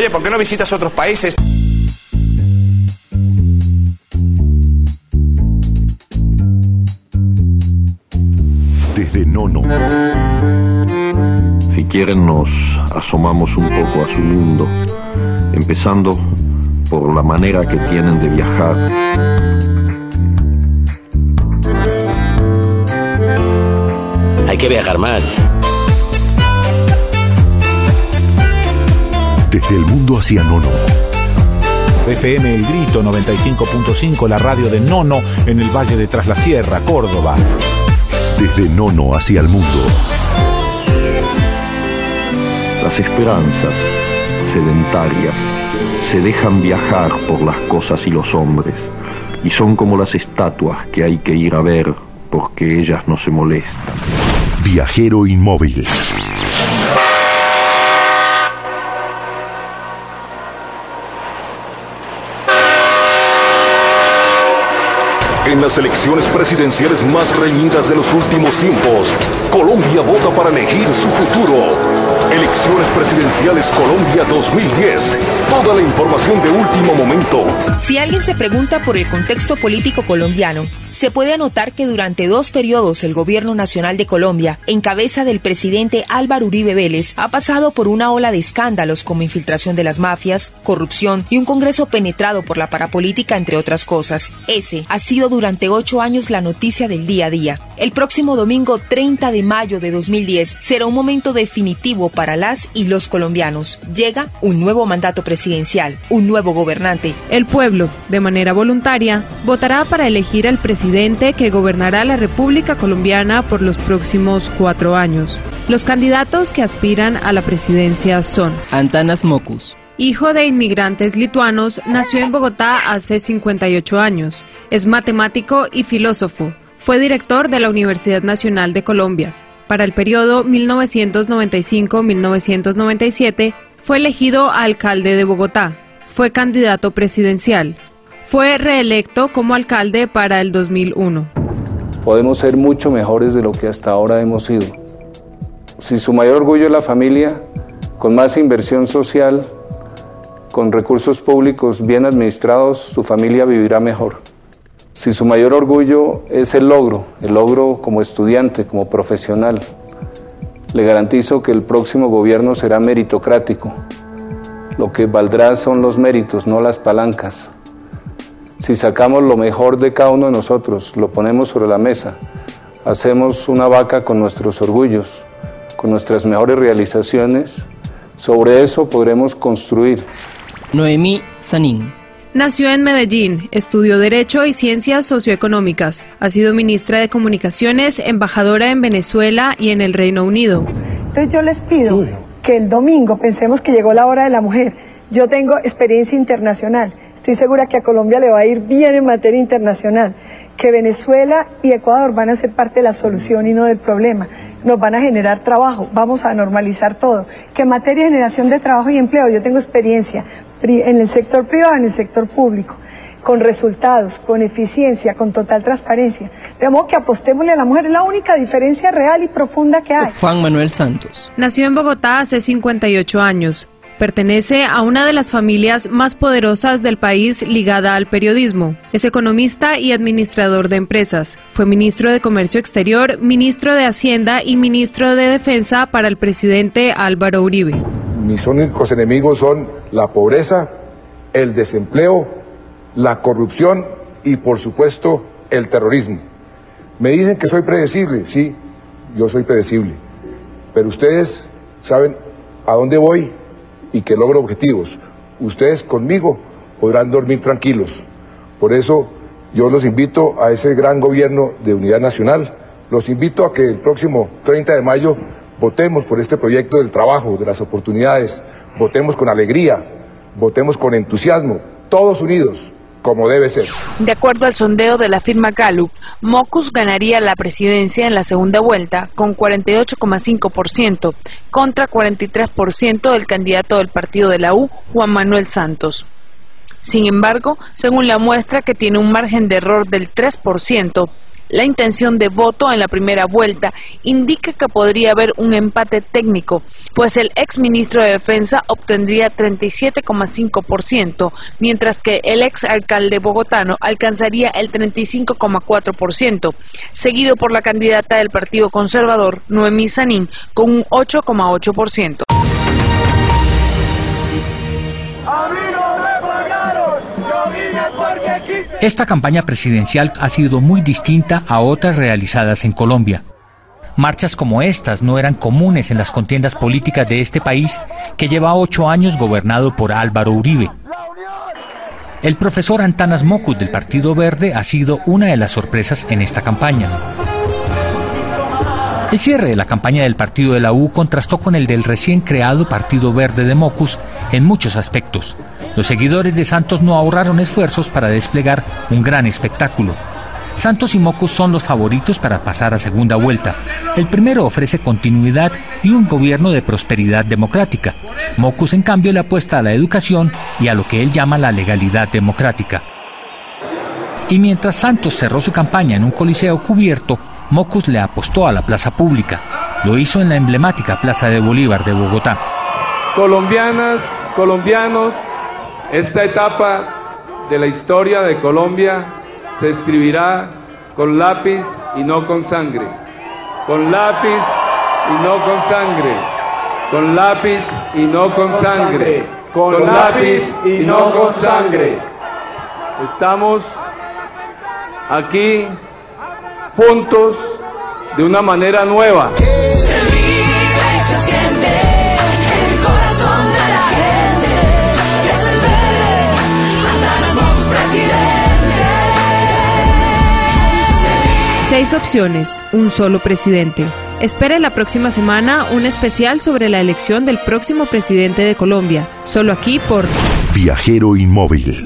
Oye, ¿por qué no visitas otros países? Desde Nono. Si quieren nos asomamos un poco a su mundo, empezando por la manera que tienen de viajar. Hay que viajar más. Desde el mundo hacia Nono. FM El Grito 95.5, la radio de Nono en el Valle de Tras la Sierra, Córdoba. Desde Nono hacia el mundo. Las esperanzas sedentarias se dejan viajar por las cosas y los hombres, y son como las estatuas que hay que ir a ver porque ellas no se molestan. Viajero inmóvil. En las elecciones presidenciales más reñidas de los últimos tiempos, Colombia vota para elegir su futuro. Elecciones Presidenciales Colombia 2010. Toda la información de último momento. Si alguien se pregunta por el contexto político colombiano, se puede anotar que durante 2 periodos el Gobierno Nacional de Colombia, en cabeza del presidente Álvaro Uribe Vélez, ha pasado por una ola de escándalos como infiltración de las mafias, corrupción y un Congreso penetrado por la parapolítica, entre otras cosas. Ese ha sido durante 8 años la noticia del día a día. El próximo domingo 30 de mayo de 2010 será un momento definitivo para las y los colombianos. Llega un nuevo mandato presidencial, un nuevo gobernante. El pueblo, de manera voluntaria, votará para elegir al presidente que gobernará la República Colombiana por los próximos 4 años. Los candidatos que aspiran a la presidencia son Antanas Mockus. Hijo de inmigrantes lituanos, nació en Bogotá hace 58 años. Es matemático y filósofo. Fue director de la Universidad Nacional de Colombia. Para el periodo 1995-1997, fue elegido alcalde de Bogotá. Fue candidato presidencial. Fue reelecto como alcalde para el 2001. Podemos ser mucho mejores de lo que hasta ahora hemos sido. Si su mayor orgullo es la familia, con más inversión social, con recursos públicos bien administrados, su familia vivirá mejor. Si su mayor orgullo es el logro como estudiante, como profesional, le garantizo que el próximo gobierno será meritocrático. Lo que valdrá son los méritos, no las palancas. Si sacamos lo mejor de cada uno de nosotros, lo ponemos sobre la mesa, hacemos una vaca con nuestros orgullos, con nuestras mejores realizaciones, sobre eso podremos construir. Noemí Sanín. Nació en Medellín, estudió Derecho y Ciencias Socioeconómicas. Ha sido ministra de Comunicaciones, embajadora en Venezuela y en el Reino Unido. Entonces yo les pido que el domingo pensemos que llegó la hora de la mujer. Yo tengo experiencia internacional. Estoy segura que a Colombia le va a ir bien en materia internacional. Que Venezuela y Ecuador van a ser parte de la solución y no del problema. Nos van a generar trabajo, vamos a normalizar todo. Que en materia de generación de trabajo y empleo, yo tengo experiencia en el sector privado, en el sector público, con resultados, con eficiencia, con total transparencia. De modo que apostémosle a la mujer, es la única diferencia real y profunda que hay. Juan Manuel Santos. Nació en Bogotá hace 58 años. Pertenece a una de las familias más poderosas del país ligada al periodismo. Es economista y administrador de empresas. Fue ministro de Comercio Exterior, ministro de Hacienda y ministro de Defensa para el presidente Álvaro Uribe. Mis únicos enemigos son la pobreza, el desempleo, la corrupción y, por supuesto, el terrorismo. Me dicen que soy predecible, sí, yo soy predecible, pero ustedes saben a dónde voy y que logro objetivos. Ustedes conmigo podrán dormir tranquilos. Por eso yo los invito a ese gran gobierno de unidad nacional, los invito a que el próximo 30 de mayo votemos por este proyecto del trabajo, de las oportunidades, votemos con alegría, votemos con entusiasmo, todos unidos, como debe ser. De acuerdo al sondeo de la firma Gallup, Mockus ganaría la presidencia en la segunda vuelta con 48,5% contra 43% del candidato del partido de la U, Juan Manuel Santos. Sin embargo, según la muestra que tiene un margen de error del 3%, La intención de voto en la primera vuelta indica que podría haber un empate técnico, pues el exministro de Defensa obtendría 37,5%, mientras que el exalcalde bogotano alcanzaría el 35,4%, seguido por la candidata del Partido Conservador, Noemí Sanín, con un 8,8%. Esta campaña presidencial ha sido muy distinta a otras realizadas en Colombia. Marchas como estas no eran comunes en las contiendas políticas de este país que lleva 8 años gobernado por Álvaro Uribe. El profesor Antanas Mockus del Partido Verde ha sido una de las sorpresas en esta campaña. El cierre de la campaña del partido de la U contrastó con el del recién creado Partido Verde de Mockus en muchos aspectos. Los seguidores de Santos no ahorraron esfuerzos para desplegar un gran espectáculo. Santos y Mockus son los favoritos para pasar a segunda vuelta. El primero ofrece continuidad y un gobierno de prosperidad democrática. Mockus, en cambio, le apuesta a la educación y a lo que él llama la legalidad democrática. Y mientras Santos cerró su campaña en un coliseo cubierto, Mockus le apostó a la plaza pública. Lo hizo en la emblemática Plaza de Bolívar de Bogotá. Colombianas, colombianos, esta etapa de la historia de Colombia se escribirá con lápiz y no con sangre. Con lápiz y no con sangre. Con lápiz y no con sangre. Con lápiz y no con sangre. Estamos aquí juntos de una manera nueva. Se vive y se siente en el corazón de la gente. Es el verde, Antanas Mockus presidente. 6 opciones, un solo presidente. Espere la próxima semana un especial sobre la elección del próximo presidente de Colombia. Solo aquí por Viajero Inmóvil.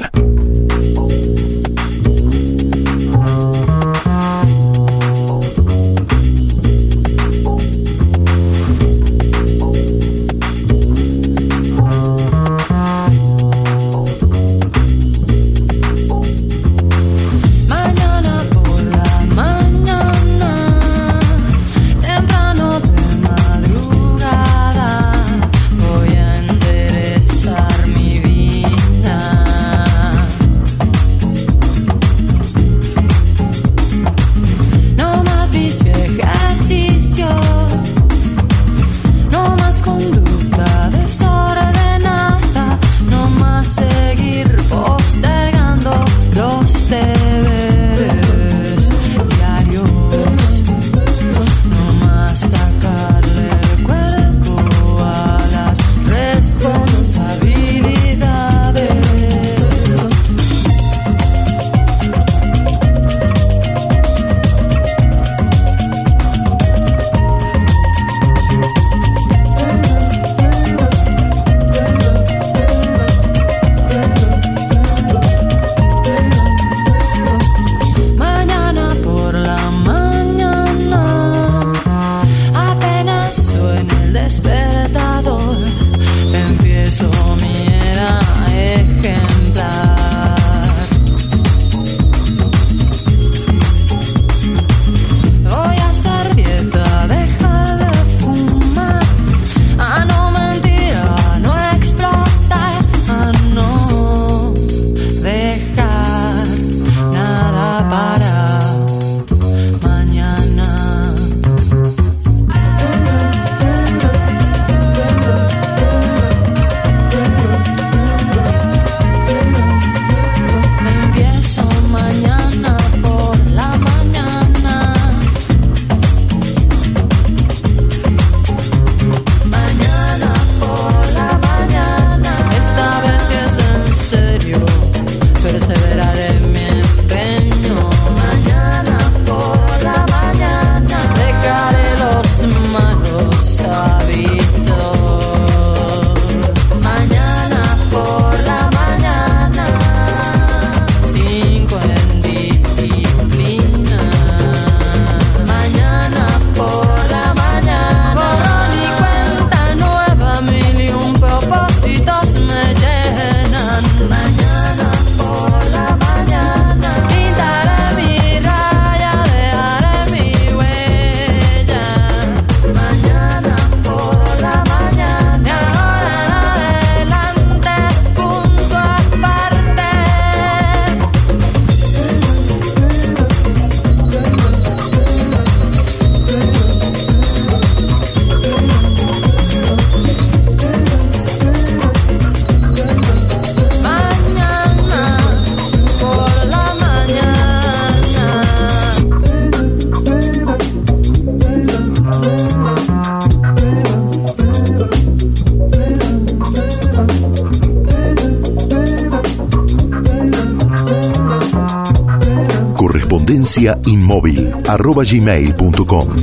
correspondenciainmóvil@gmail.com.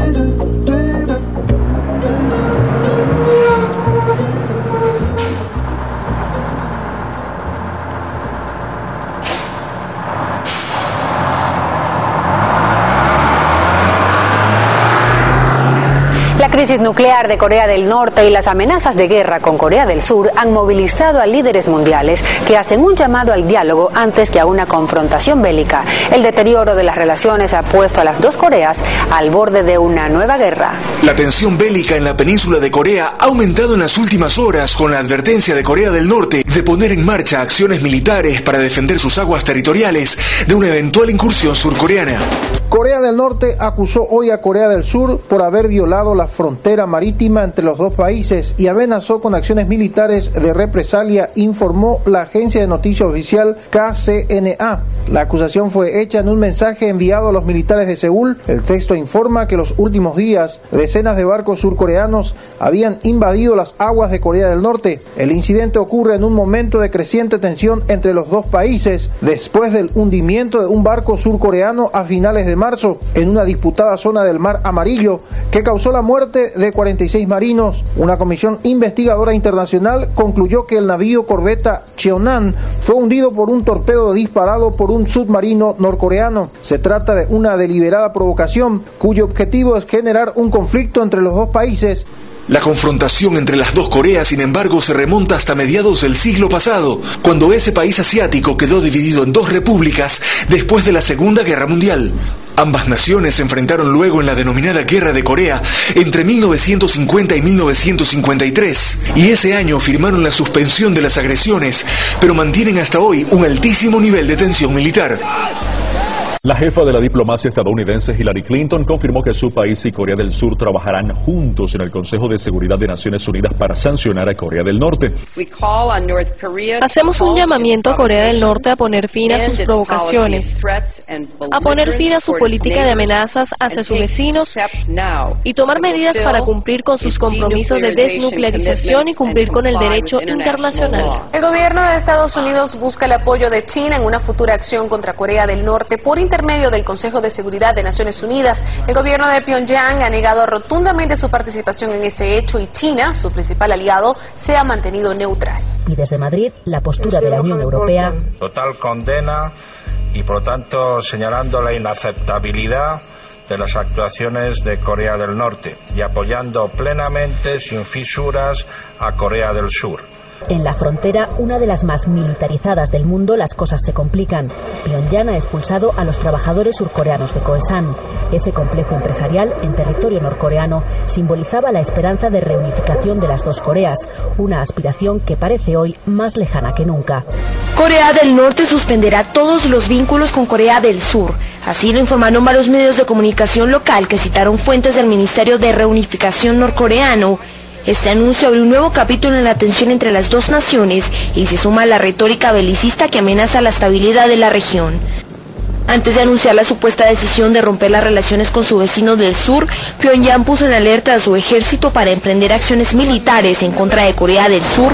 La crisis nuclear de Corea del Norte y las amenazas de guerra con Corea del Sur han movilizado a líderes mundiales que hacen un llamado al diálogo antes que a una confrontación bélica. El deterioro de las relaciones ha puesto a las dos Coreas al borde de una nueva guerra. La tensión bélica en la península de Corea ha aumentado en las últimas horas con la advertencia de Corea del Norte de poner en marcha acciones militares para defender sus aguas territoriales de una eventual incursión surcoreana. Corea del Norte acusó hoy a Corea del Sur por haber violado la frontera marítima entre los dos países y amenazó con acciones militares de represalia, informó la agencia de noticias oficial KCNA. La acusación fue hecha en un mensaje enviado a los militares de Seúl. El texto informa que los últimos días decenas de barcos surcoreanos habían invadido las aguas de Corea del Norte. El incidente ocurre en un momento de creciente tensión entre los dos países después del hundimiento de un barco surcoreano a finales de marzo en una disputada zona del Mar Amarillo que causó la muerte de 46 marinos. Una comisión investigadora internacional concluyó que el navío corbeta Cheonan fue hundido por un torpedo disparado por un submarino norcoreano. Se trata de una deliberada provocación cuyo objetivo es generar un conflicto entre los dos países. La confrontación entre las dos Coreas, sin embargo, se remonta hasta mediados del siglo pasado, cuando ese país asiático quedó dividido en dos repúblicas después de la Segunda Guerra Mundial. Ambas naciones se enfrentaron luego en la denominada Guerra de Corea entre 1950 y 1953, y ese año firmaron la suspensión de las agresiones, pero mantienen hasta hoy un altísimo nivel de tensión militar. La jefa de la diplomacia estadounidense Hillary Clinton confirmó que su país y Corea del Sur trabajarán juntos en el Consejo de Seguridad de Naciones Unidas para sancionar a Corea del Norte. Hacemos un llamamiento a Corea del Norte a poner fin a sus provocaciones, a poner fin a su política de amenazas hacia sus vecinos y tomar medidas para cumplir con sus compromisos de desnuclearización y cumplir con el derecho internacional. El gobierno de Estados Unidos busca el apoyo de China en una futura acción contra Corea del Norte por intermedio del Consejo de Seguridad de Naciones Unidas. El gobierno de Pyongyang ha negado rotundamente su participación en ese hecho y China, su principal aliado, se ha mantenido neutral. Y desde Madrid, la postura de la Unión Europea. Total condena y, por lo tanto, señalando la inaceptabilidad de las actuaciones de Corea del Norte y apoyando plenamente, sin fisuras, a Corea del Sur. En la frontera, una de las más militarizadas del mundo, las cosas se complican. Pyongyang ha expulsado a los trabajadores surcoreanos de Koesan. Ese complejo empresarial en territorio norcoreano simbolizaba la esperanza de reunificación de las dos Coreas, una aspiración que parece hoy más lejana que nunca. Corea del Norte suspenderá todos los vínculos con Corea del Sur. Así lo informaron varios medios de comunicación local que citaron fuentes del Ministerio de Reunificación norcoreano. Este anuncio abre un nuevo capítulo en la tensión entre las dos naciones y se suma a la retórica belicista que amenaza la estabilidad de la región. Antes de anunciar la supuesta decisión de romper las relaciones con su vecino del sur, Pyongyang puso en alerta a su ejército para emprender acciones militares en contra de Corea del Sur.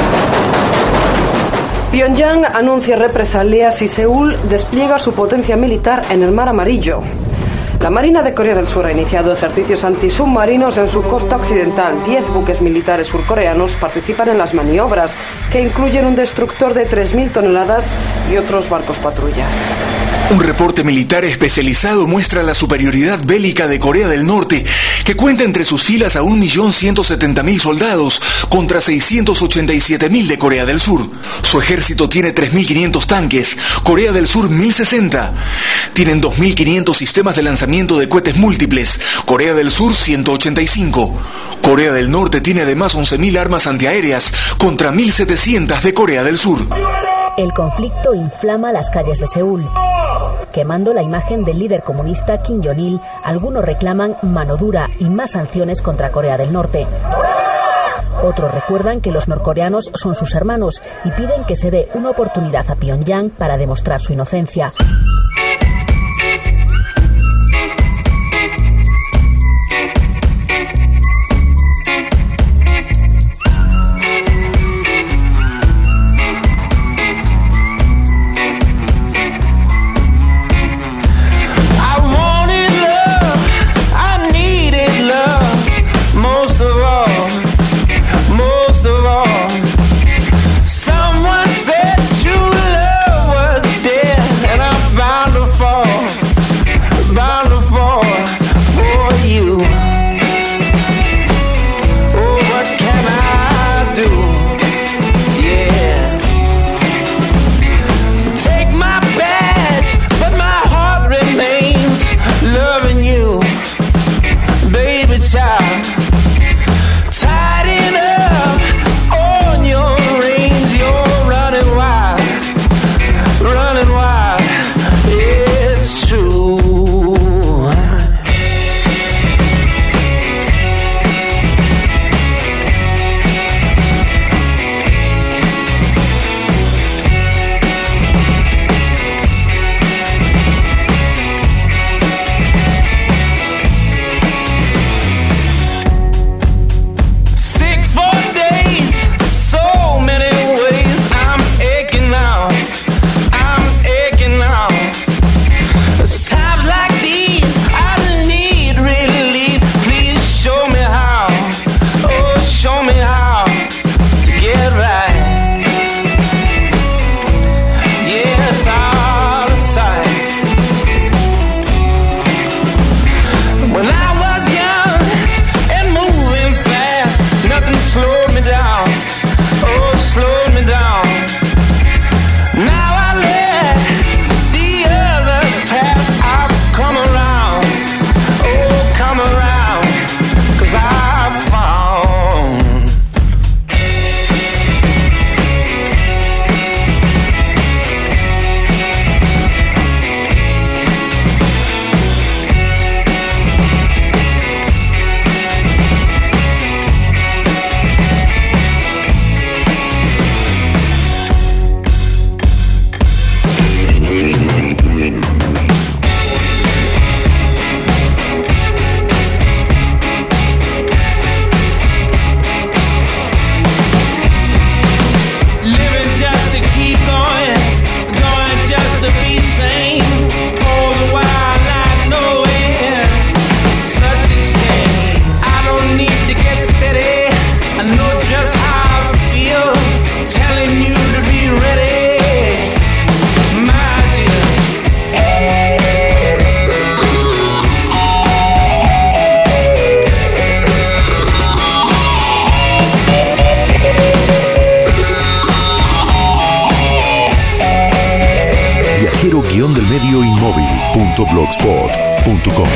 Pyongyang anuncia represalias y Seúl despliega su potencia militar en el Mar Amarillo. La Marina de Corea del Sur ha iniciado ejercicios antisubmarinos en su costa occidental. 10 buques militares surcoreanos participan en las maniobras, que incluyen un destructor de 3.000 toneladas y otros barcos patrulla. Un reporte militar especializado muestra la superioridad bélica de Corea del Norte, que cuenta entre sus filas a 1.170.000 soldados contra 687.000 de Corea del Sur. Su ejército tiene 3.500 tanques, Corea del Sur 1.060. Tienen 2.500 sistemas de lanzamiento de cohetes múltiples, Corea del Sur 185. Corea del Norte tiene además 11.000 armas antiaéreas contra 1.700 de Corea del Sur. El conflicto inflama las calles de Seúl. Quemando la imagen del líder comunista Kim Jong-il, algunos reclaman mano dura y más sanciones contra Corea del Norte. Otros recuerdan que los norcoreanos son sus hermanos y piden que se dé una oportunidad a Pyongyang para demostrar su inocencia. la-del-medio-inmóvil.blogspot.com.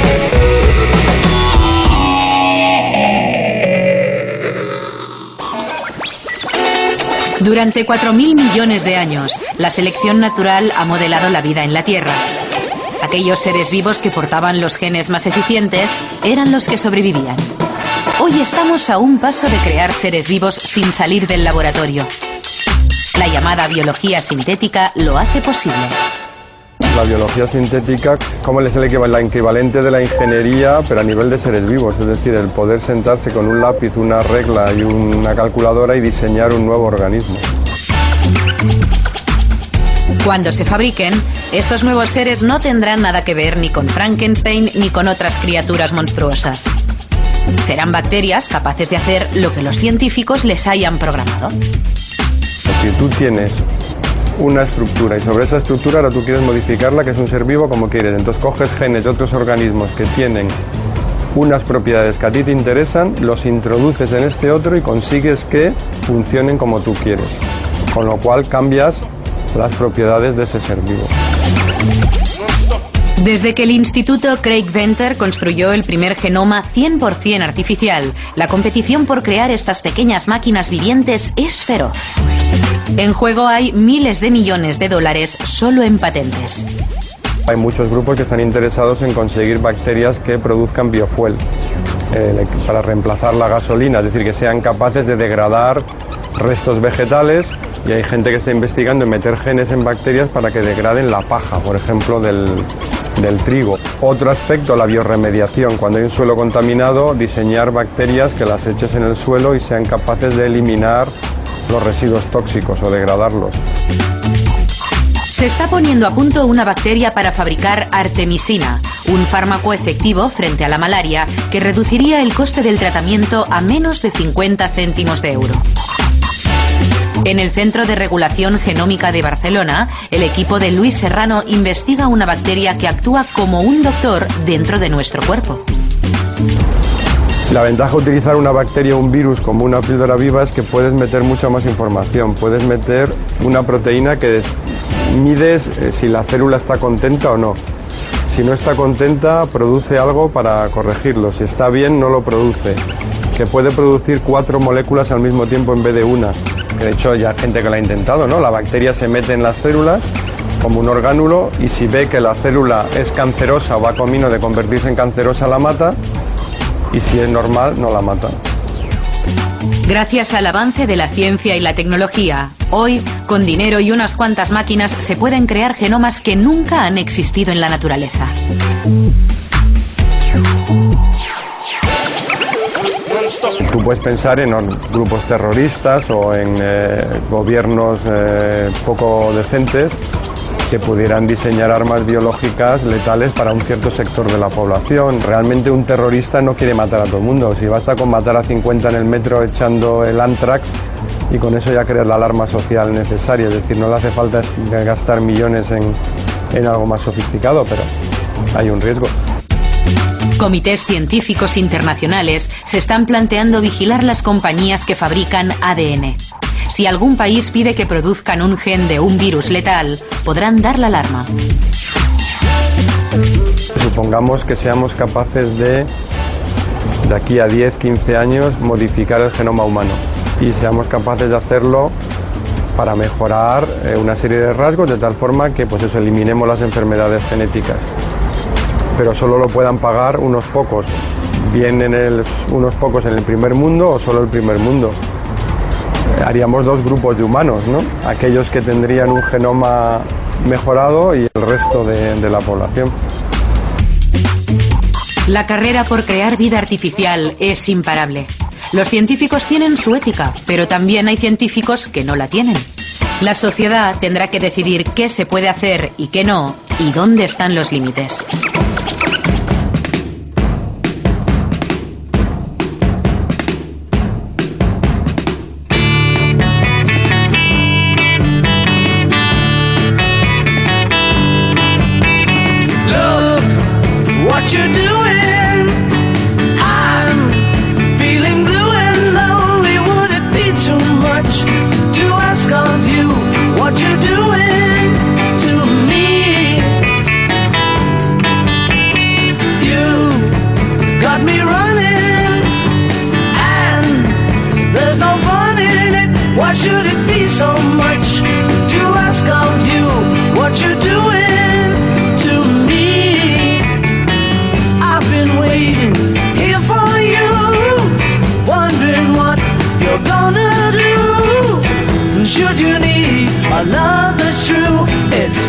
Durante 4.000 millones de años, la selección natural ha modelado la vida en la Tierra. Aquellos seres vivos que portaban los genes más eficientes eran los que sobrevivían. Hoy estamos a un paso de crear seres vivos sin salir del laboratorio. La llamada biología sintética lo hace posible. La biología sintética, como es la equivalente de la ingeniería, pero a nivel de seres vivos, es decir, el poder sentarse con un lápiz, una regla y una calculadora y diseñar un nuevo organismo. Cuando se fabriquen, estos nuevos seres no tendrán nada que ver ni con Frankenstein ni con otras criaturas monstruosas. Serán bacterias capaces de hacer lo que los científicos les hayan programado. Si tú tienes una estructura y sobre esa estructura ahora tú quieres modificarla, que es un ser vivo, como quieres, entonces coges genes de otros organismos que tienen unas propiedades que a ti te interesan, los introduces en este otro y consigues que funcionen como tú quieres, con lo cual cambias las propiedades de ese ser vivo. Desde que el Instituto Craig Venter construyó el primer genoma 100% artificial, la competición por crear estas pequeñas máquinas vivientes es feroz. En juego hay miles de millones de dólares solo en patentes. Hay muchos grupos que están interesados en conseguir bacterias que produzcan biofuel para reemplazar la gasolina, es decir, que sean capaces de degradar restos vegetales, y hay gente que está investigando en meter genes en bacterias para que degraden la paja, por ejemplo, del trigo. Otro aspecto, la biorremediación. Cuando hay un suelo contaminado, diseñar bacterias que las eches en el suelo y sean capaces de eliminar los residuos tóxicos o degradarlos. Se está poniendo a punto una bacteria para fabricar artemisina, un fármaco efectivo frente a la malaria que reduciría el coste del tratamiento a menos de 50 céntimos de euro. En el Centro de Regulación Genómica de Barcelona, el equipo de Luis Serrano investiga una bacteria que actúa como un doctor dentro de nuestro cuerpo. La ventaja de utilizar una bacteria o un virus como una píldora viva es que puedes meter mucha más información. Puedes meter una proteína que mides si la célula está contenta o no. Si no está contenta, produce algo para corregirlo. Si está bien, no lo produce. Que puede producir 4 moléculas al mismo tiempo en vez de una. De hecho, ya hay gente que lo ha intentado, ¿no? La bacteria se mete en las células como un orgánulo y si ve que la célula es cancerosa o va camino de convertirse en cancerosa, la mata, y si es normal, no la mata. Gracias al avance de la ciencia y la tecnología, hoy, con dinero y unas cuantas máquinas, se pueden crear genomas que nunca han existido en la naturaleza. Tú puedes pensar en grupos terroristas o en gobiernos poco decentes que pudieran diseñar armas biológicas letales para un cierto sector de la población. Realmente un terrorista no quiere matar a todo el mundo. Si basta con matar a 50 en el metro echando el Antrax y con eso ya crear la alarma social necesaria. Es decir, no le hace falta gastar millones en algo más sofisticado, pero hay un riesgo. Comités científicos internacionales se están planteando vigilar las compañías que fabrican ADN. Si algún país pide que produzcan un gen de un virus letal, podrán dar la alarma. Supongamos que seamos capaces de aquí a 10-15 años, modificar el genoma humano y seamos capaces de hacerlo para mejorar una serie de rasgos de tal forma que pues eso, eliminemos las enfermedades genéticas. Pero solo lo puedan pagar unos pocos, bien unos pocos en el primer mundo o solo el primer mundo. Haríamos 2 grupos de humanos, ¿no? Aquellos que tendrían un genoma mejorado y el resto de la población. La carrera por crear vida artificial es imparable. Los científicos tienen su ética, pero también hay científicos que no la tienen. La sociedad tendrá que decidir qué se puede hacer y qué no, y dónde están los límites. What you're doing to me. a love that's true. It's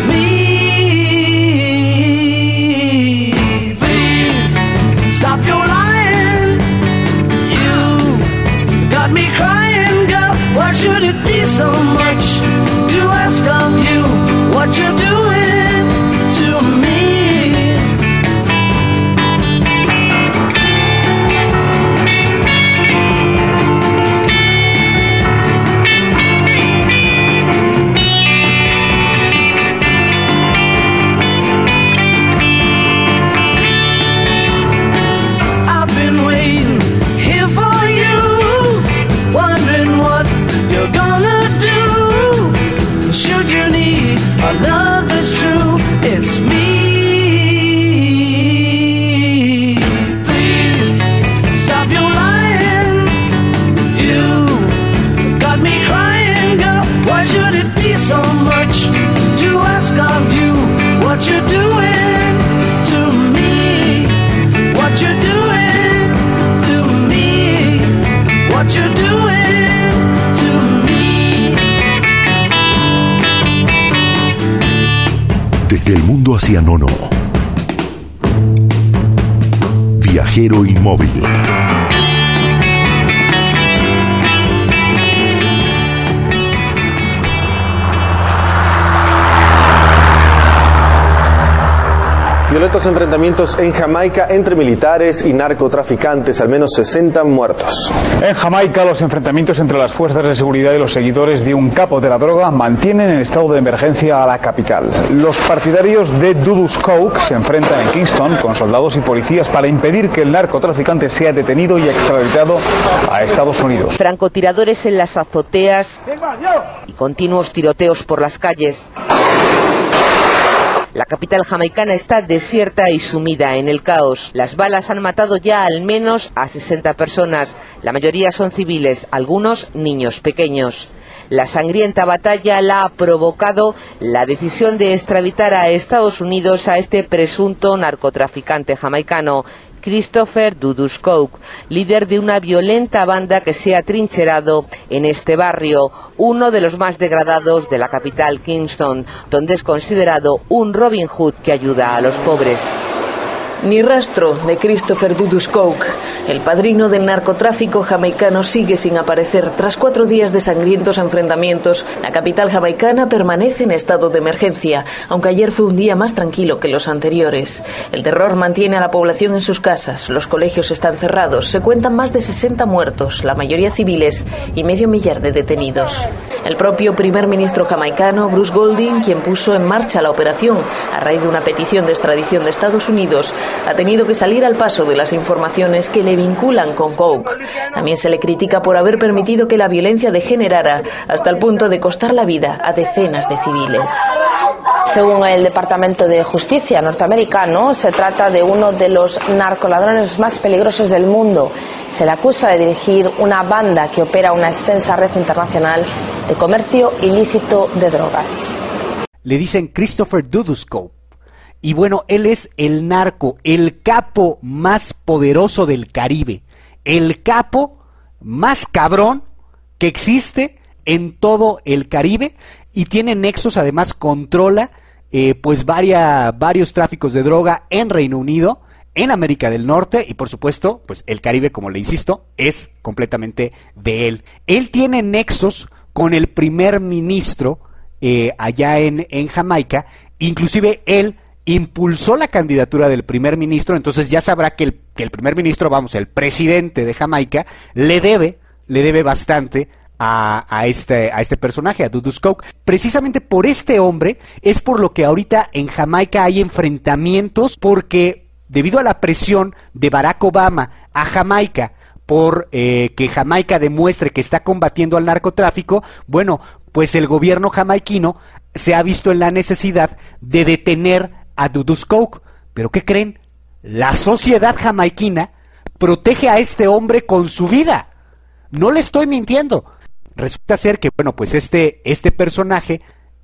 me. Please stop your lying. You got me crying, girl. Why should it be so much to ask of you what you're doing to me? A love that's true, it's me. Please stop your lying. You got me crying, girl. Why should it be so much to ask of you what you're doing to me? What you're doing to me? What you're doing to me? Desde el mundo hacia Nono. Viajero inmóvil. Violentos enfrentamientos en Jamaica entre militares y narcotraficantes, al menos 60 muertos. En Jamaica, los enfrentamientos entre las fuerzas de seguridad y los seguidores de un capo de la droga mantienen en estado de emergencia a la capital. Los partidarios de Dudus Coke se enfrentan en Kingston con soldados y policías para impedir que el narcotraficante sea detenido y extraditado a Estados Unidos. Francotiradores en las azoteas y continuos tiroteos por las calles. La capital jamaicana está desierta y sumida en el caos. Las balas han matado ya al menos a 60 personas. La mayoría son civiles, algunos niños pequeños. La sangrienta batalla la ha provocado la decisión de extraditar a Estados Unidos a este presunto narcotraficante jamaicano, Christopher Dudus Coke, líder de una violenta banda que se ha trincherado en este barrio, uno de los más degradados de la capital Kingston, donde es considerado un Robin Hood que ayuda a los pobres. Ni rastro de Christopher Dudus Coke. El padrino del narcotráfico jamaicano sigue sin aparecer. Tras 4 días de sangrientos enfrentamientos, la capital jamaicana permanece en estado de emergencia, aunque ayer fue un día más tranquilo que los anteriores. El terror mantiene a la población en sus casas, los colegios están cerrados, se cuentan más de 60 muertos, la mayoría civiles, y medio millar de detenidos. El propio primer ministro jamaicano, Bruce Golding, quien puso en marcha la operación a raíz de una petición de extradición de Estados Unidos, ha tenido que salir al paso de las informaciones que le vinculan con Coke. También se le critica por haber permitido que la violencia degenerara hasta el punto de costar la vida a decenas de civiles. Según el Departamento de Justicia norteamericano, se trata de uno de los narcoladrones más peligrosos del mundo. Se le acusa de dirigir una banda que opera una extensa red internacional de comercio ilícito de drogas. Le dicen Christopher Dudus Coke. Y bueno, él es el narco, el capo más poderoso del Caribe, el capo más cabrón que existe en todo el Caribe, y tiene nexos, además controla pues varios tráficos de droga en Reino Unido, en América del Norte, y por supuesto, pues el Caribe, como le insisto, es completamente de él. Él tiene nexos con el primer ministro allá en Jamaica, inclusive él impulsó la candidatura del primer ministro, entonces ya sabrá que el primer ministro, vamos, el presidente de Jamaica, le debe bastante a este personaje, a Dudus Coke. Precisamente por este hombre es por lo que ahorita en Jamaica hay enfrentamientos, porque debido a la presión de Barack Obama a Jamaica por que Jamaica demuestre que está combatiendo al narcotráfico, bueno, pues el gobierno jamaiquino se ha visto en la necesidad de detener a Dudus Coke. ¿Pero qué creen? La sociedad jamaiquina protege a este hombre con su vida. No le estoy mintiendo. Resulta ser que, bueno, pues este personaje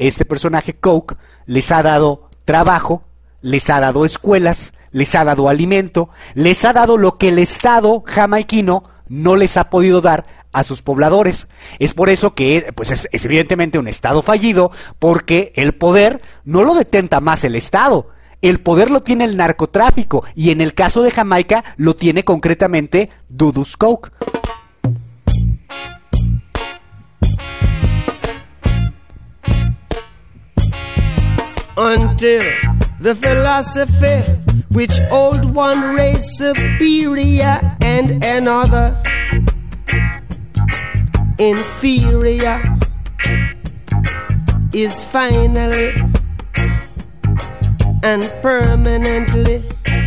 Coke, les ha dado trabajo, les ha dado escuelas, les ha dado alimento, les ha dado lo que el Estado jamaiquino no les ha podido dar a sus pobladores. Es por eso que pues es evidentemente un Estado fallido, porque el poder no lo detenta más el Estado. El poder lo tiene el narcotráfico, y en el caso de Jamaica lo tiene concretamente Dudus Coke. Until the philosophy which old one race superior and another inferior is finally and permanently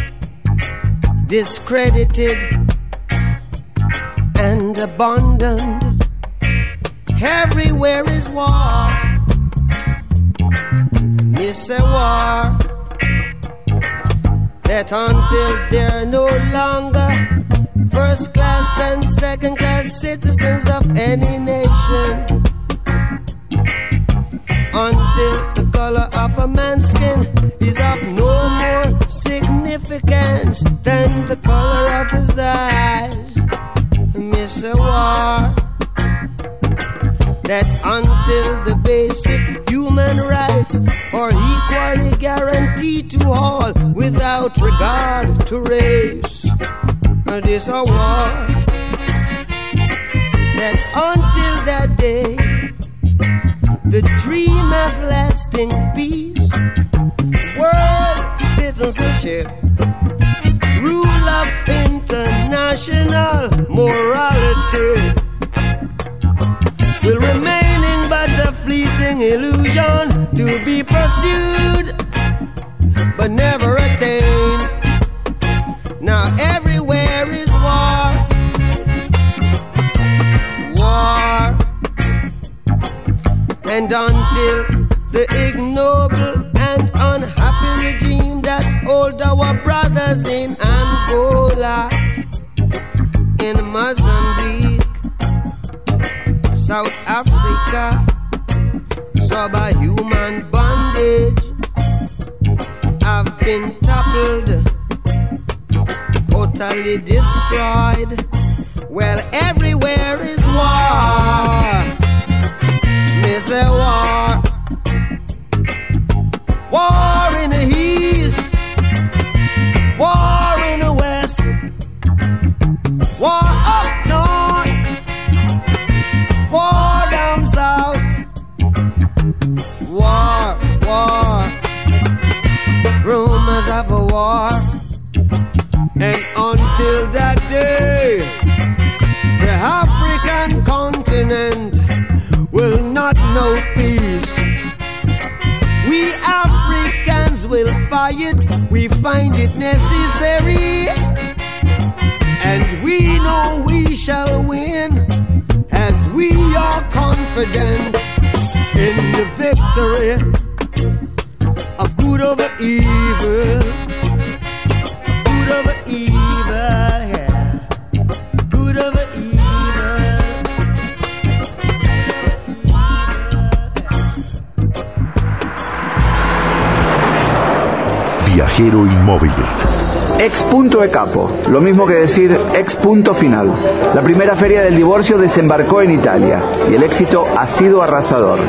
discredited and abandoned. Everywhere is war. It's a war that until they're no longer first class and second class citizens of any nation, until the color of a man's skin is of no more significance than the color of his eyes. Miss a war that until the basic human rights are equally guaranteed to all without regard to race. This a war that until that day the dream of lasting peace, world citizenship, rule of international morality will remaining but a fleeting illusion to be pursued but never attained. Now everywhere is war, war, and until the ignoble and unhappy regime that hold our brothers in Angola, in Mozambique, South Africa, subhuman bondage have been toppled, totally destroyed. Well, everywhere is war. Miss a war. War in the east, war in the west, war up north, war down south, war, war, rumors of a war. And until that day, the African continent will not know peace. We Africans will fight, we find it necessary, and we know we shall win, as we are confident in the victory of good over evil, good over evil, yeah, good over evil. Viajero inmóvil. Ex punto e capo, lo mismo que decir ex punto final. La primera feria del divorcio desembarcó en Italia y el éxito ha sido arrasador.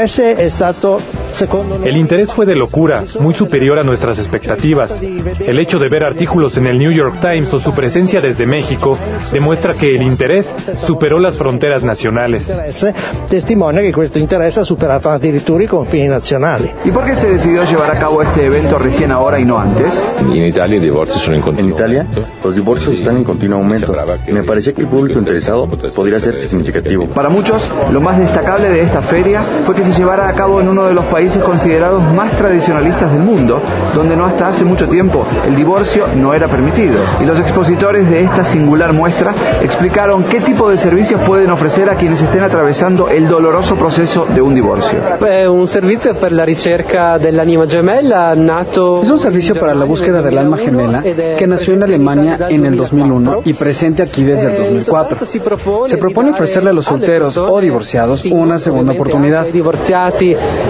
El interés fue de locura, muy superior a nuestras expectativas. El hecho de ver artículos en el New York Times o su presencia desde México demuestra que el interés superó las fronteras nacionales. Testimonia que questo interesse ha superato addirittura i confini nazionali. ¿Y por qué se decidió llevar a cabo este evento recién ahora y no antes? En Italia los divorcios están en continuo aumento. Me parecía que el público interesado podría ser significativo. Para muchos, lo más destacable de esta feria fue que se llevara a cabo en uno de los países considerados más tradicionalistas del mundo, donde no hasta hace mucho tiempo el divorcio no era permitido. Y los expositores de esta singular muestra explicaron qué tipo de servicios pueden ofrecer a quienes estén atravesando el doloroso proceso de un divorcio. Es un servicio para la ricerca dell'anima gemella nato. Es un servicio para la búsqueda del alma gemela que nació en Alemania en el 2001 y presente aquí desde el 2004. Se propone ofrecerle a los solteros o divorciados una segunda oportunidad. Divorziati e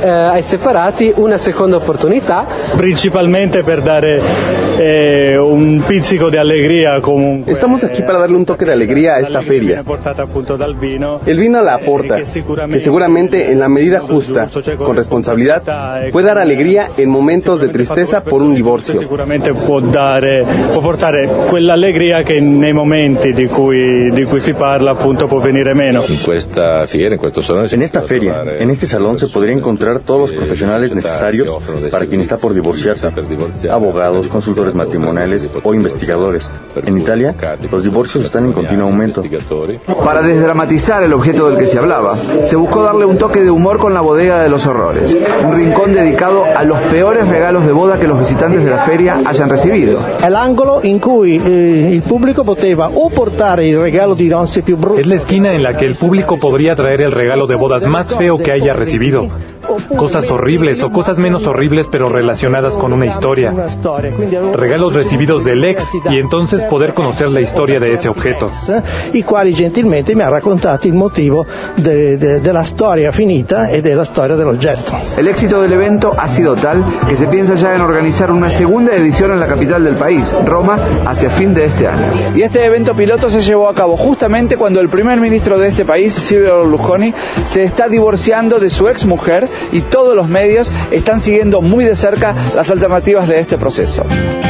ai separati una seconda opportunità. Principalmente per dare un pizzico di allegria comunque. Estamos aquí para darle un toque de alegría a esta feria. El vino la aporta, que seguramente en la medida justa, con responsabilidad, puede dar alegría en momentos de tristeza por un divorcio. Sicuramente può portare quell'allegria che nei momenti di cui si parla appunto può venire meno. En esta feria, en este salón se podría encontrar todos los profesionales necesarios para quien está por divorciarse, abogados, consultores matrimoniales o investigadores. En Italia, los divorcios están en continuo aumento. Para desdramatizar el objeto del que se hablaba, se buscó darle un toque de humor con la bodega de los horrores, un rincón dedicado a los peores regalos de boda que los visitantes de la feria hayan recibido. È l'angolo in cui il pubblico poteva o portare il regalo di nozze più brutto. Es la esquina en la que el público podría traer el regalo de bodas más feo que haya recibido. Cosas horribles o cosas menos horribles pero relacionadas con una historia. Regalos recibidos del ex y entonces poder conocer la historia de ese objeto. I quali gentilmente mi ha raccontato il motivo della storia finita e della storia dell'oggetto. El éxito del evento ha sido tal que se piensa ya en organizar una segunda edición en la capital del país, Roma, hacia fin de este año. Y este evento piloto se llevó a cabo justamente cuando el primer ministro de este país, Silvio Berlusconi, se está divorciando de su ex mujer y todos los medios están siguiendo muy de cerca las alternativas de este proceso.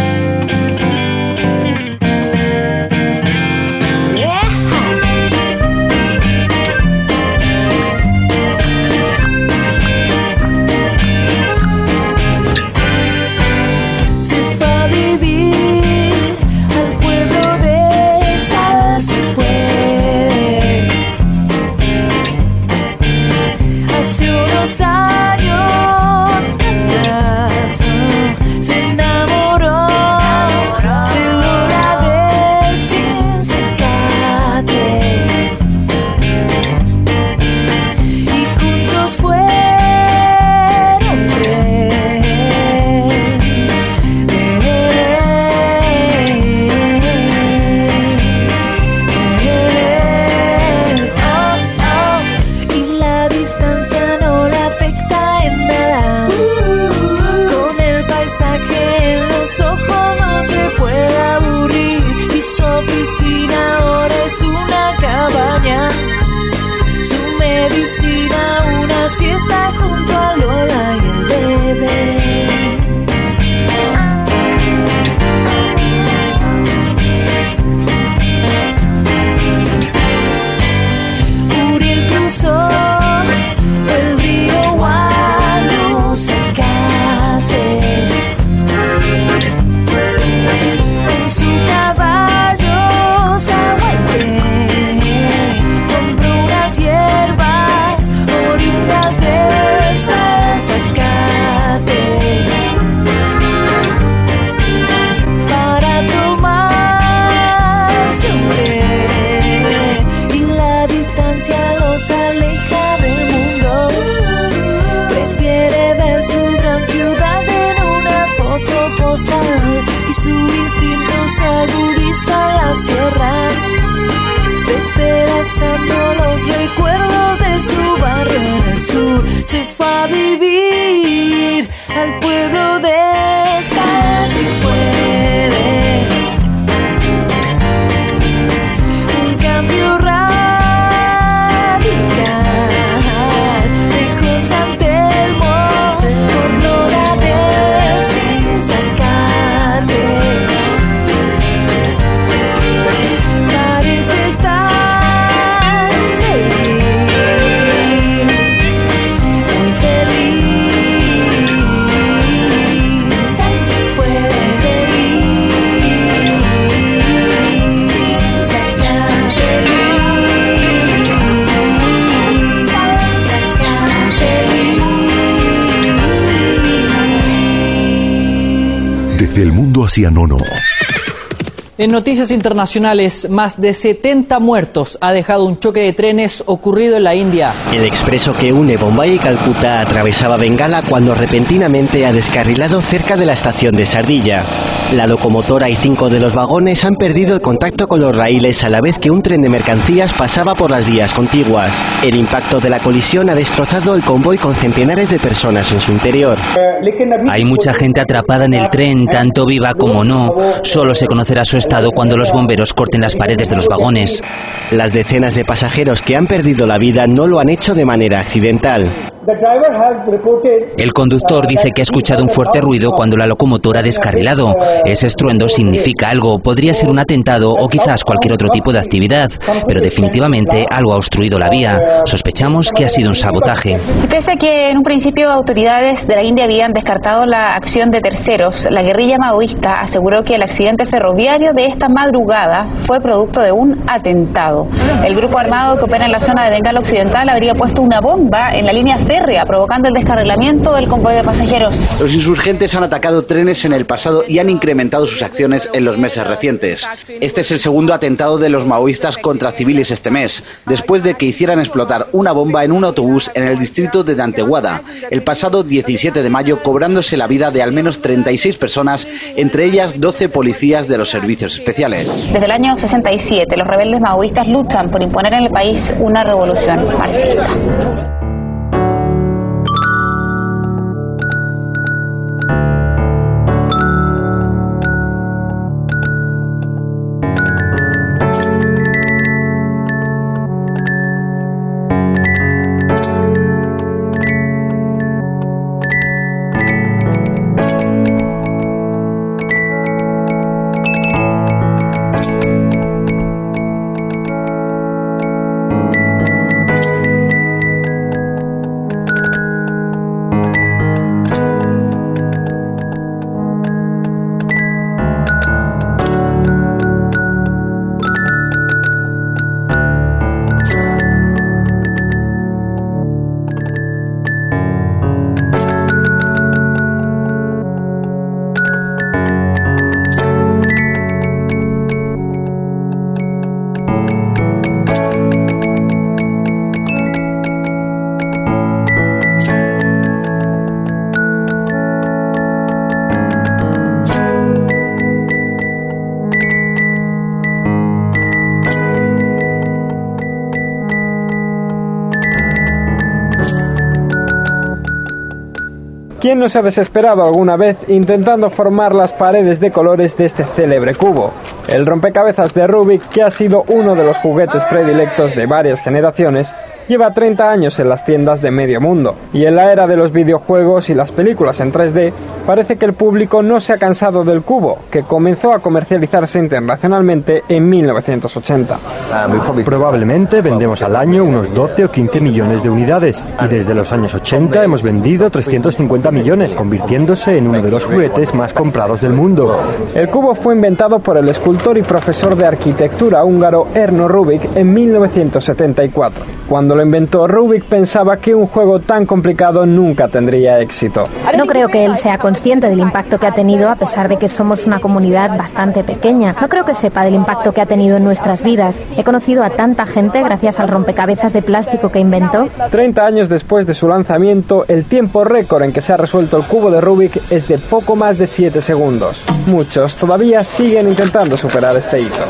Años atrás se enamoró de Lola de Sinsecate y juntos fueron y la distancia no la afecta en nada. Con el paisaje en los ojos no se puede aburrir y su oficina ahora es una cabaña. Su medicina una siesta junto a Lola y el bebé. Uriel cruzó el río Guanuzacate en su caballo Zahualque. Compró unas hierbas oriundas de Salzacate para tomarse un té, y la distancia los aleja del mundo. Prefiere ver su gran ciudad en una foto postal y su instinto se agudiza en las sierras, despedazando los recuerdos de su barrio en el sur. Se fue a vivir al pueblo de Sal si puedes. Un cambio radical, dejó San Telmo por Lola de Sinsacate. Parece estar feliz, muy feliz. Sal si puedes, feliz. Sinsacate. Desde el mundo hacia Nono. En noticias internacionales, más de 70 muertos ha dejado un choque de trenes ocurrido en la India. El expreso que une Bombay y Calcuta atravesaba Bengala cuando repentinamente ha descarrilado cerca de la estación de Sardilla. La locomotora y 5 de los vagones han perdido el contacto con los raíles a la vez que un tren de mercancías pasaba por las vías contiguas. El impacto de la colisión ha destrozado el convoy con centenares de personas en su interior. Hay mucha gente atrapada en el tren, tanto viva como no. Solo se conocerá su estado cuando los bomberos corten las paredes de los vagones. Las decenas de pasajeros que han perdido la vida no lo han hecho de manera accidental. El conductor dice que ha escuchado un fuerte ruido cuando la locomotora ha descarrilado. Ese estruendo significa algo, podría ser un atentado o quizás cualquier otro tipo de actividad, pero definitivamente algo ha obstruido la vía. Sospechamos que ha sido un sabotaje. Y pese a que en un principio autoridades de la India habían descartado la acción de terceros, la guerrilla maoísta aseguró que el accidente ferroviario de esta madrugada fue producto de un atentado. El grupo armado que opera en la zona de Bengala Occidental habría puesto una bomba en la línea férrea, provocando el descarrilamiento del convoy de pasajeros. Los insurgentes han atacado trenes en el pasado y han incrementado sus acciones en los meses recientes. Este es el segundo atentado de los maoístas contra civiles este mes, después de que hicieran explotar una bomba en un autobús en el distrito de Dantewada, el pasado 17 de mayo, cobrándose la vida de al menos 36 personas, entre ellas 12 policías de los servicios especiales. Desde el año 67, los rebeldes maoístas luchan por imponer en el país una revolución marxista. ¿Quién no se ha desesperado alguna vez intentando formar las paredes de colores de este célebre cubo? El rompecabezas de Rubik, que ha sido uno de los juguetes predilectos de varias generaciones, lleva 30 años en las tiendas de medio mundo. Y en la era de los videojuegos y las películas en 3D, parece que el público no se ha cansado del cubo, que comenzó a comercializarse internacionalmente en 1980. Probablemente vendemos al año unos 12 o 15 millones de unidades, y desde los años 80 hemos vendido 350 millones, convirtiéndose en uno de los juguetes más comprados del mundo. El cubo fue inventado por el escultor y profesor de arquitectura húngaro Erno Rubik en 1974. Cuando lo inventó, Rubik pensaba que un juego tan complicado nunca tendría éxito. No creo que él sea consciente del impacto que ha tenido, a pesar de que somos una comunidad bastante pequeña. No creo que sepa del impacto que ha tenido en nuestras vidas. He conocido a tanta gente gracias al rompecabezas de plástico que inventó. 30 años después de su lanzamiento, el tiempo récord en que se ha resuelto el cubo de Rubik es de poco más de 7 segundos. Muchos todavía siguen intentando superar este hito.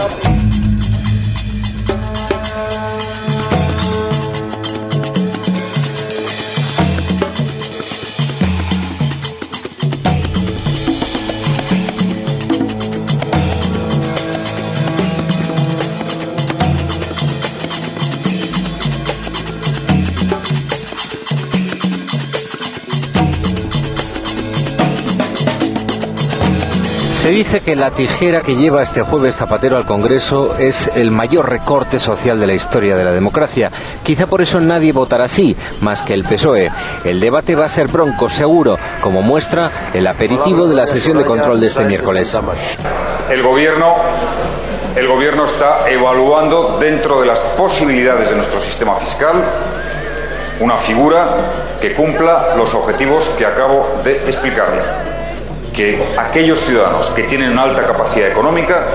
Se dice que la tijera que lleva este jueves Zapatero al Congreso es el mayor recorte social de la historia de la democracia. Quizá por eso nadie votará sí, más que el PSOE. El debate va a ser bronco, seguro, como muestra el aperitivo de la sesión de control de este miércoles. El gobierno está evaluando, dentro de las posibilidades de nuestro sistema fiscal, una figura que cumpla los objetivos que acabo de explicarle. Que aquellos ciudadanos que tienen una alta capacidad económica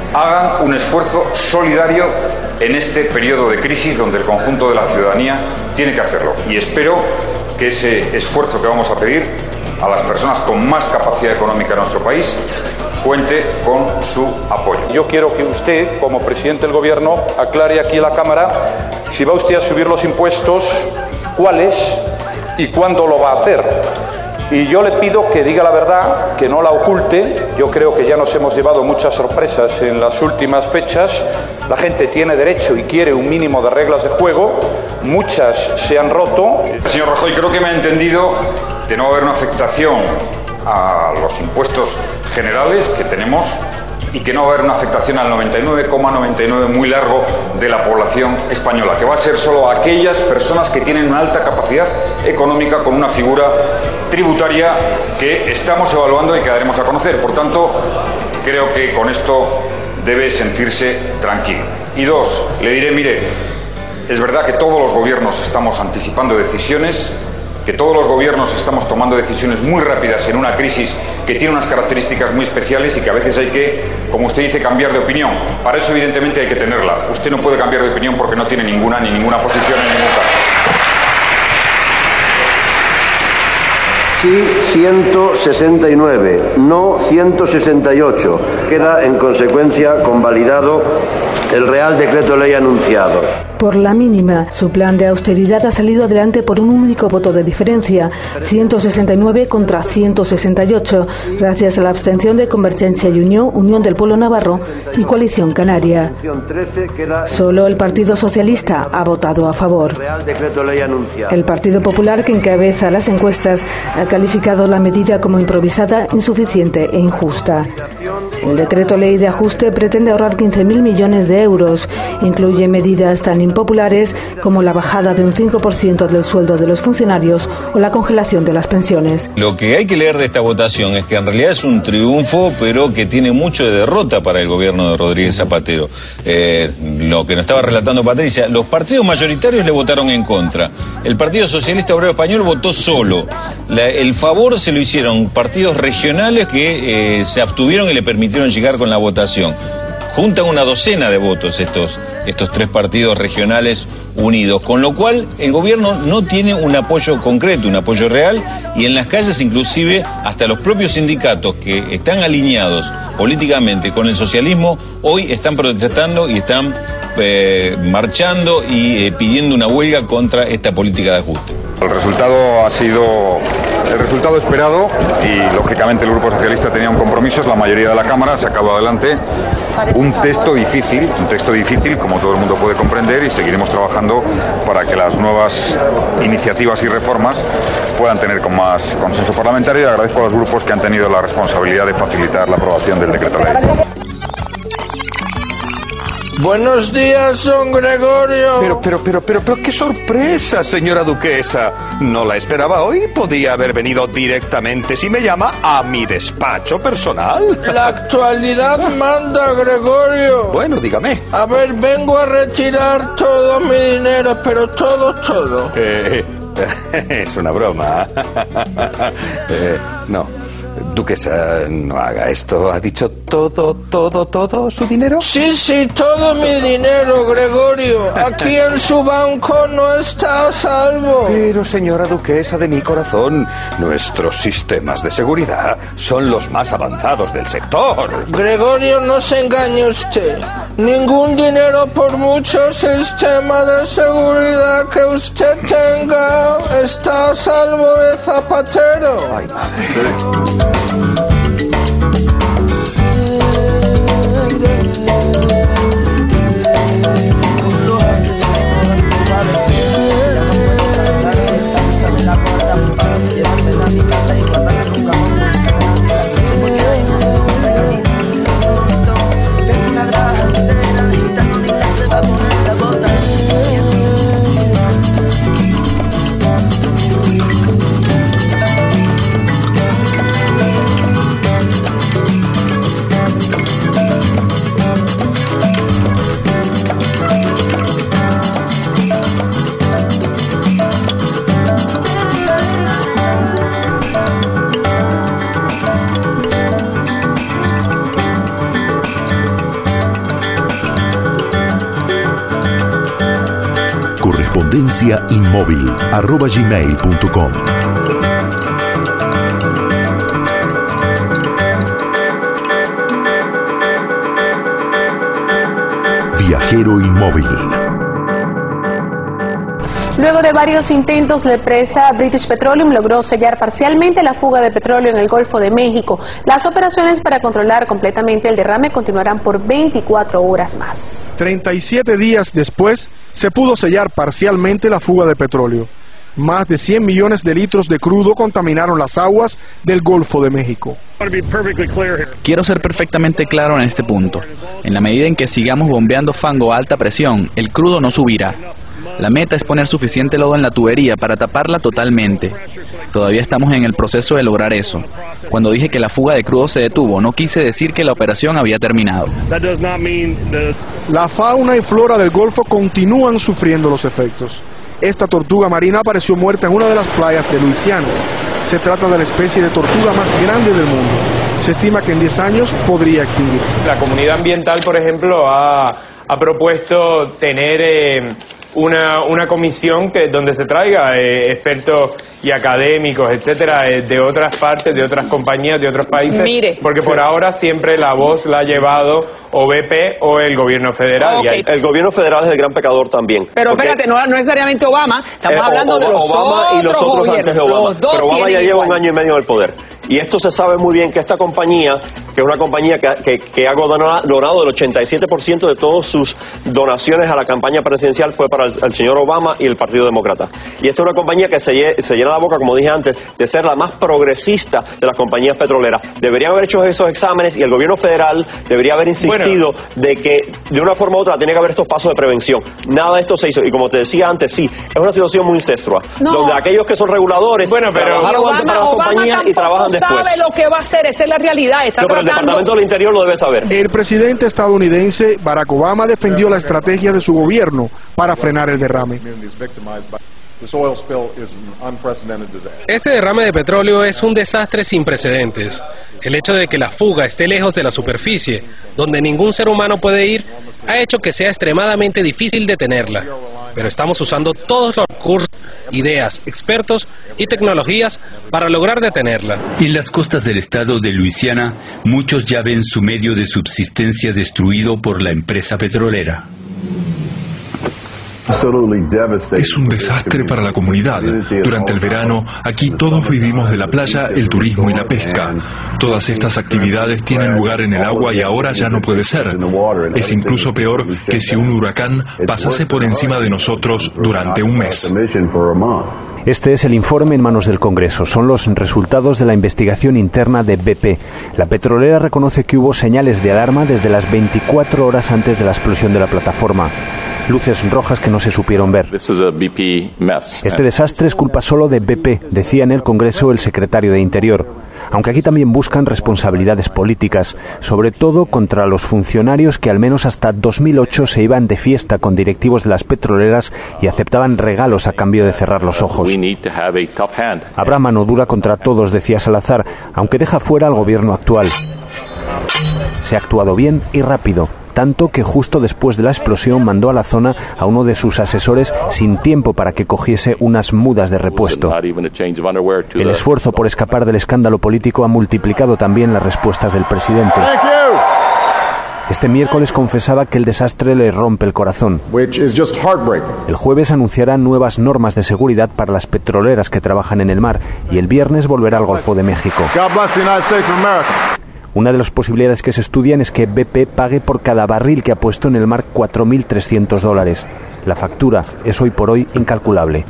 hagan un esfuerzo solidario en este periodo de crisis donde el conjunto de la ciudadanía tiene que hacerlo. Y espero que ese esfuerzo que vamos a pedir a las personas con más capacidad económica en nuestro país cuente con su apoyo. Yo quiero que usted, como presidente del Gobierno, aclare aquí a la Cámara si va usted a subir los impuestos, cuáles y cuándo lo va a hacer. Y yo le pido que diga la verdad, que no la oculte. Yo creo que ya nos hemos llevado muchas sorpresas en las últimas fechas. La gente tiene derecho y quiere un mínimo de reglas de juego. Muchas se han roto. Señor Rajoy, creo que me ha entendido de no haber una afectación a los impuestos generales que tenemos y que no va a haber una afectación al 99,99 muy largo de la población española, que va a ser solo aquellas personas que tienen una alta capacidad económica con una figura tributaria que estamos evaluando y que daremos a conocer. Por tanto, creo que con esto debe sentirse tranquilo. Y dos, le diré, mire, es verdad que todos los gobiernos estamos anticipando decisiones, que todos los gobiernos estamos tomando decisiones muy rápidas en una crisis que tiene unas características muy especiales y que a veces hay que, como usted dice, cambiar de opinión. Para eso, evidentemente, hay que tenerla. Usted no puede cambiar de opinión porque no tiene ninguna posición en ningún caso. Sí, 169, no 168. Queda, en consecuencia, convalidado el Real Decreto Ley anunciado. Por la mínima, su plan de austeridad ha salido adelante por un único voto de diferencia, 169 contra 168, gracias a la abstención de Convergencia y Unió, Unión del Pueblo Navarro y Coalición Canaria. Solo el Partido Socialista ha votado a favor. El Partido Popular, que encabeza las encuestas, ha calificado la medida como improvisada, insuficiente e injusta. El decreto ley de ajuste pretende ahorrar 15.000 millones de euros. Incluye medidas tan impopulares como la bajada de un 5% del sueldo de los funcionarios o la congelación de las pensiones. Lo que hay que leer de esta votación es que en realidad es un triunfo, pero que tiene mucho de derrota para el gobierno de Rodríguez Zapatero. Lo que nos estaba relatando Patricia, los partidos mayoritarios le votaron en contra. El Partido Socialista Obrero Español votó solo. El favor se lo hicieron partidos regionales que se abstuvieron y le permitieron llegar con la votación. Juntan una docena de votos estos tres partidos regionales unidos, con lo cual el gobierno no tiene un apoyo concreto, un apoyo real, y en las calles inclusive hasta los propios sindicatos que están alineados políticamente con el socialismo hoy están protestando y están marchando y pidiendo una huelga contra esta política de ajuste. El resultado ha sido el resultado esperado y lógicamente el Grupo Socialista tenía un compromiso, la mayoría de la Cámara ha sacado adelante un texto difícil como todo el mundo puede comprender, y seguiremos trabajando para que las nuevas iniciativas y reformas puedan tener con más consenso parlamentario, y agradezco a los grupos que han tenido la responsabilidad de facilitar la aprobación del decreto ley. Buenos días, don Gregorio. Pero qué sorpresa, señora duquesa. No la esperaba hoy. Podía haber venido directamente, si me llama, a mi despacho personal. La actualidad manda, Gregorio. Bueno, dígame. A ver, vengo a retirar todo mi dinero, pero todo. Es una broma. No. Duquesa, no haga esto. ¿Ha dicho todo su dinero? Sí, todo mi dinero, Gregorio. Aquí en su banco no está a salvo. Pero, señora duquesa de mi corazón, nuestros sistemas de seguridad son los más avanzados del sector. Gregorio, no se engañe usted. Ningún dinero, por mucho sistema de seguridad que usted tenga, está a salvo de Zapatero. Ay, madre. viajeroinmóvil@gmail.com. Viajero Inmóvil. Luego de varios intentos, la empresa British Petroleum logró sellar parcialmente la fuga de petróleo en el Golfo de México. Las operaciones para controlar completamente el derrame continuarán por 24 horas más. 37 días después, se pudo sellar parcialmente la fuga de petróleo. Más de 100 millones de litros de crudo contaminaron las aguas del Golfo de México. Quiero ser perfectamente claro en este punto. En la medida en que sigamos bombeando fango a alta presión, el crudo no subirá. La meta es poner suficiente lodo en la tubería para taparla totalmente. Todavía estamos en el proceso de lograr eso. Cuando dije que la fuga de crudo se detuvo, no quise decir que la operación había terminado. La fauna y flora del Golfo continúan sufriendo los efectos. Esta tortuga marina apareció muerta en una de las playas de Luisiana. Se trata de la especie de tortuga más grande del mundo. Se estima que en 10 años podría extinguirse. La comunidad ambiental, por ejemplo, ha propuesto tener una comisión donde se traiga expertos y académicos, etcétera, de otras partes, de otras compañías, de otros países. Porque por ahora siempre la voz la ha llevado o BP o el gobierno federal. Okay. El gobierno federal es el gran pecador también. Pero espérate, no necesariamente Obama, estamos hablando de los Obama otros y los otros gobiernos. antes de Obama. Pero Obama ya lleva un año y medio en el poder. Y esto se sabe muy bien que esta compañía, que es una compañía que ha donado el 87% de todas sus donaciones a la campaña presidencial fue para el señor Obama y el Partido Demócrata. Y esta es una compañía que se llena la boca, como dije antes, de ser la más progresista de las compañías petroleras. Deberían haber hecho esos exámenes y el gobierno federal debería haber insistido de que de una forma u otra tiene que haber estos pasos de prevención. Nada de esto se hizo. Y como te decía antes, sí, es una situación muy incestuosa, donde aquellos que son reguladores trabajaron antes para las compañías y trabajan después. Sabe lo que va a hacer, esa es la realidad. Pero el Departamento del Interior lo debe saber. El presidente estadounidense Barack Obama defendió la estrategia de su gobierno para frenar el derrame. Este derrame de petróleo es un desastre sin precedentes. El hecho de que la fuga esté lejos de la superficie, donde ningún ser humano puede ir, ha hecho que sea extremadamente difícil detenerla. Pero estamos usando todos los recursos, ideas, expertos y tecnologías para lograr detenerla. En las costas del estado de Luisiana, muchos ya ven su medio de subsistencia destruido por la empresa petrolera. Es un desastre para la comunidad. Durante el verano, aquí todos vivimos de la playa, el turismo y la pesca. Todas estas actividades tienen lugar en el agua y ahora ya no puede ser. Es incluso peor que si un huracán pasase por encima de nosotros durante un mes. Este es el informe en manos del Congreso. Son los resultados de la investigación interna de BP. La petrolera reconoce que hubo señales de alarma desde las 24 horas antes de la explosión de la plataforma. Luces rojas que no se supieron ver. Este desastre es culpa solo de BP, decía en el Congreso el secretario de Interior. Aunque aquí también buscan responsabilidades políticas, sobre todo contra los funcionarios que al menos hasta 2008 se iban de fiesta con directivos de las petroleras y aceptaban regalos a cambio de cerrar los ojos. Habrá mano dura contra todos, decía Salazar, aunque deja fuera al gobierno actual. Se ha actuado bien y rápido, tanto que justo después de la explosión mandó a la zona a uno de sus asesores sin tiempo para que cogiese unas mudas de repuesto. El esfuerzo por escapar del escándalo político ha multiplicado también las respuestas del presidente. Este miércoles confesaba que el desastre le rompe el corazón. El jueves anunciará nuevas normas de seguridad para las petroleras que trabajan en el mar y el viernes volverá al Golfo de México. Una de las posibilidades que se estudian es que BP pague por cada barril que ha puesto en el mar $4.300. La factura es hoy por hoy incalculable.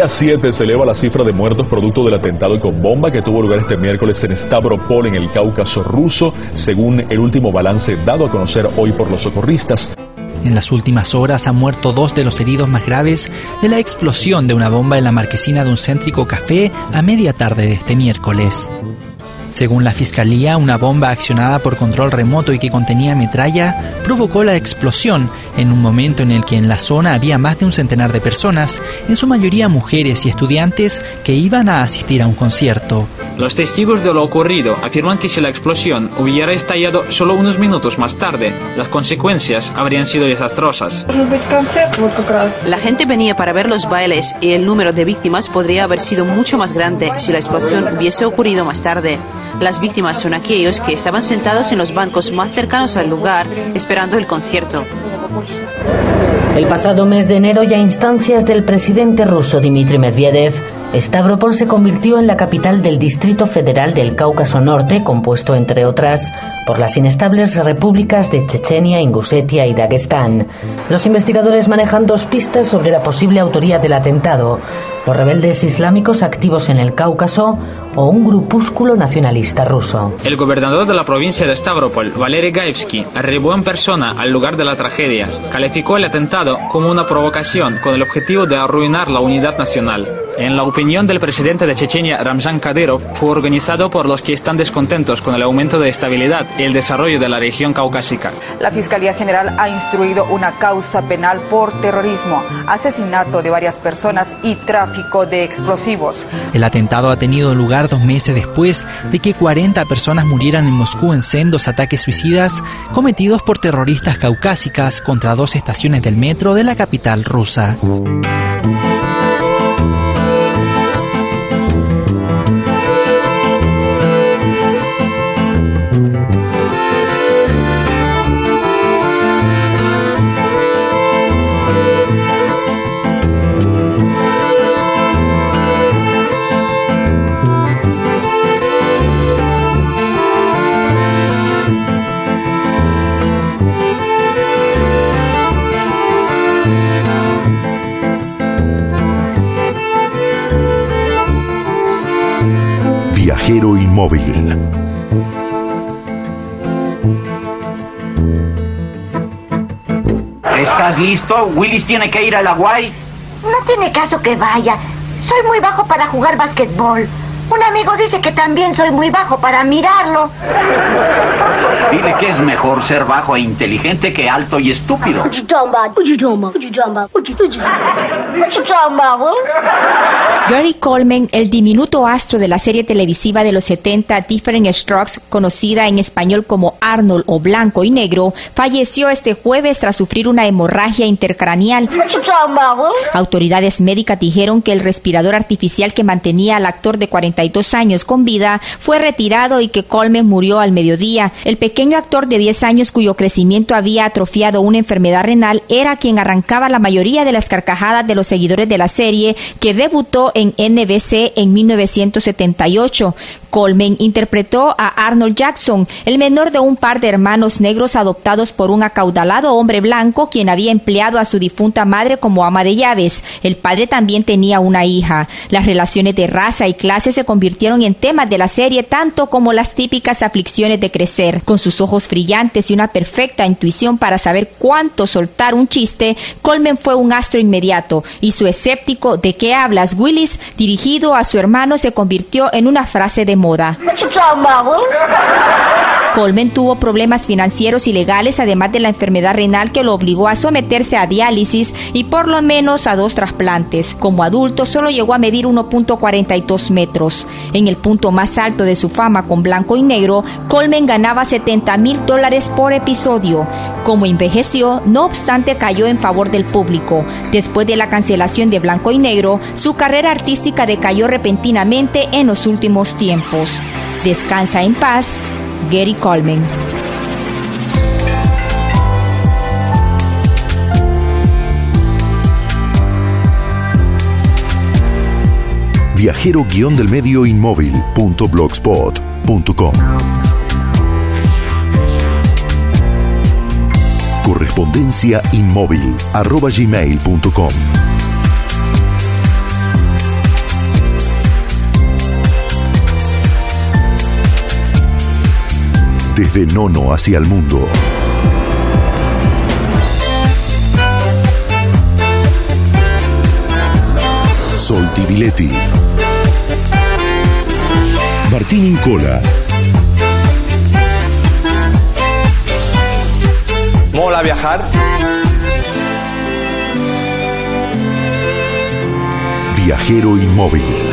a 7 se eleva la cifra de muertos producto del atentado con bomba que tuvo lugar este miércoles en Stavropol, en el Cáucaso ruso, según el último balance dado a conocer hoy por los socorristas. En las últimas horas han muerto 2 de los heridos más graves de la explosión de una bomba en la marquesina de un céntrico café a media tarde de este miércoles. Según la Fiscalía, una bomba accionada por control remoto y que contenía metralla provocó la explosión en un momento en el que en la zona había más de un centenar de personas, en su mayoría mujeres y estudiantes que iban a asistir a un concierto. Los testigos de lo ocurrido afirman que si la explosión hubiera estallado solo unos minutos más tarde, las consecuencias habrían sido desastrosas. La gente venía para ver los bailes y el número de víctimas podría haber sido mucho más grande si la explosión hubiese ocurrido más tarde. Las víctimas son aquellos que estaban sentados en los bancos más cercanos al lugar esperando el concierto. El pasado mes de enero, y a instancias del presidente ruso Dmitry Medvedev, Stavropol se convirtió en la capital del Distrito Federal del Cáucaso Norte, compuesto, entre otras, por las inestables repúblicas de Chechenia, Ingusetia y Dagestán. Los investigadores manejan 2 pistas sobre la posible autoría del atentado: los rebeldes islámicos activos en el Cáucaso o un grupúsculo nacionalista ruso. El gobernador de la provincia de Stavropol, Valery Gaevsky, arribó en persona al lugar de la tragedia. Calificó el atentado como una provocación con el objetivo de arruinar la unidad nacional. En la opinión del presidente de Chechenia, Ramzan Kadyrov, fue organizado por los que están descontentos con el aumento de estabilidad y el desarrollo de la región caucásica. La Fiscalía General ha instruido una causa penal por terrorismo, asesinato de varias personas y tráfico de explosivos. El atentado ha tenido lugar 2 meses después de que 40 personas murieran en Moscú en sendos ataques suicidas cometidos por terroristas caucásicas contra 2 estaciones del metro de la capital rusa. Viajero Inmóvil. ¿Estás listo? Willis tiene que ir a la Guay. No tiene caso que vaya. Soy muy bajo para jugar basquetbol. Un amigo dice que también soy muy bajo para mirarlo. Dile que es mejor ser bajo e inteligente que alto y estúpido. Gary Coleman, el diminuto astro de la serie televisiva de los 70 Diff'rent Strokes, conocida en español como Arnold o Blanco y Negro, falleció este jueves tras sufrir una hemorragia intercraneal. Autoridades médicas dijeron que el respirador artificial que mantenía al actor de 42 años con vida fue retirado y que Coleman murió al mediodía. El pequeño actor de 10 años, cuyo crecimiento había atrofiado una enfermedad renal, era quien arrancaba la mayoría de las carcajadas de los seguidores de la serie, que debutó en NBC en 1978. Coleman interpretó a Arnold Jackson, el menor de un par de hermanos negros adoptados por un acaudalado hombre blanco quien había empleado a su difunta madre como ama de llaves. El padre también tenía una hija. Las relaciones de raza y clase se convirtieron en temas de la serie, tanto como las típicas aflicciones de crecer. Con sus ojos brillantes y una perfecta intuición para saber cuánto soltar un chiste, Coleman fue un astro inmediato, y su escéptico "¿de qué hablas, Willis?", dirigido a su hermano, se convirtió en una frase de moda. Coleman tuvo problemas financieros y legales, además de la enfermedad renal que lo obligó a someterse a diálisis y por lo menos a 2 trasplantes. Como adulto solo llegó a medir 1.42 metros. En el punto más alto de su fama con Blanco y Negro, Coleman ganaba $70,000 por episodio. Como envejeció, no obstante, cayó en favor del público. Después de la cancelación de Blanco y Negro, su carrera artística decayó repentinamente en los últimos tiempos. Descansa en paz, Gary Coleman. Viajero-del-medio inmóvil.blogspot.com. Correspondencia inmóvil @gmail.com. Desde Nono hacia el mundo. Soltiviletti. Martín Incola. ¿Mola viajar? Viajero Inmóvil.